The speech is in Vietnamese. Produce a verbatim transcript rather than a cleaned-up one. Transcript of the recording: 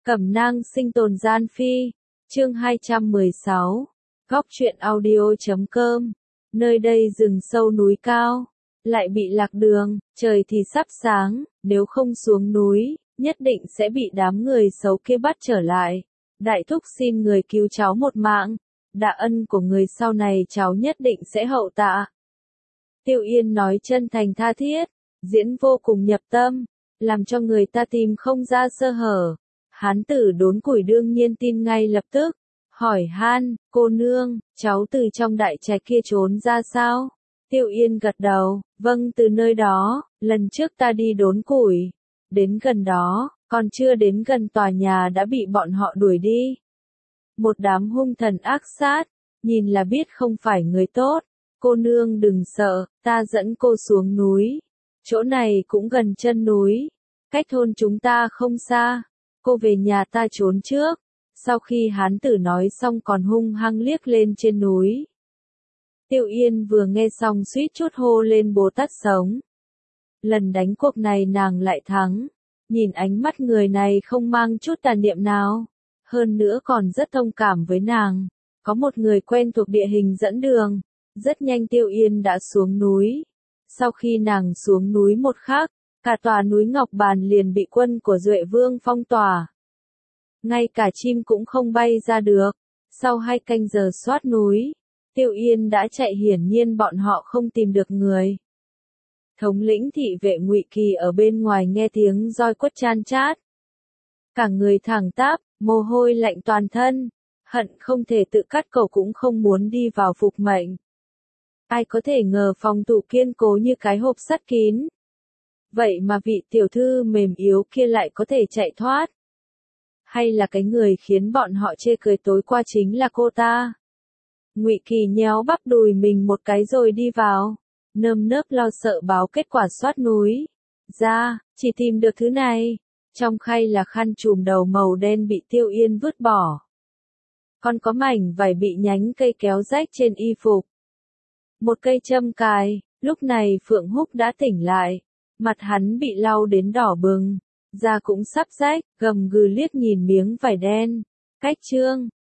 Cẩm nang sinh tồn gian phi, chương hai trăm mười sáu, góc truyện audio chấm com, nơi đây rừng sâu núi cao, lại bị lạc đường, trời thì sắp sáng, nếu không xuống núi, nhất định sẽ bị đám người xấu kia bắt trở lại. Đại thúc xin người cứu cháu một mạng, đạ ân của người sau này cháu nhất định sẽ hậu tạ. Tiêu Yên nói chân thành tha thiết, diễn vô cùng nhập tâm, làm cho người ta tìm không ra sơ hở. Hán tử đốn củi đương nhiên tin ngay lập tức, hỏi han, cô nương, cháu từ trong đại trạch kia trốn ra sao? Tiêu Yên gật đầu, vâng từ nơi đó, lần trước ta đi đốn củi, đến gần đó, còn chưa đến gần tòa nhà đã bị bọn họ đuổi đi. Một đám hung thần ác sát, nhìn là biết không phải người tốt, cô nương đừng sợ, ta dẫn cô xuống núi, chỗ này cũng gần chân núi, cách thôn chúng ta không xa. Cô về nhà ta trốn trước. Sau khi hán tử nói xong còn hung hăng liếc lên trên núi. Tiêu Yên vừa nghe xong suýt chút hô lên Bồ Tát sống. Lần đánh cuộc này nàng lại thắng. Nhìn ánh mắt người này không mang chút tà niệm nào. Hơn nữa còn rất thông cảm với nàng. Có một người quen thuộc địa hình dẫn đường. Rất nhanh Tiêu Yên đã xuống núi. Sau khi nàng xuống núi một khắc, cả tòa núi Ngọc Bàn liền bị quân của Duệ Vương phong tỏa. Ngay cả chim cũng không bay ra được. Sau hai canh giờ soát núi, Tiêu Yên đã chạy hiển nhiên bọn họ không tìm được người. Thống lĩnh thị vệ Ngụy Kỳ ở bên ngoài nghe tiếng roi quất chan chát. Cả người thẳng tắp, mồ hôi lạnh toàn thân, hận không thể tự cắt cổ cũng không muốn đi vào phục mệnh. Ai có thể ngờ phòng thủ kiên cố như cái hộp sắt kín. Vậy mà vị tiểu thư mềm yếu kia lại có thể chạy thoát. Hay là cái người khiến bọn họ chê cười tối qua chính là cô ta? Ngụy Kỳ nhéo bắp đùi mình một cái rồi đi vào, nơm nớp lo sợ báo kết quả soát núi. Ra, chỉ tìm được thứ này. Trong khay là khăn trùm đầu màu đen bị Tiêu Yên vứt bỏ. Còn có mảnh vải bị nhánh cây kéo rách trên y phục. Một cây châm cài, lúc này Phượng Húc đã tỉnh lại. Mặt hắn bị lau đến đỏ bừng, da cũng sắp rách, gầm gừ liếc nhìn miếng vải đen. Cách chương,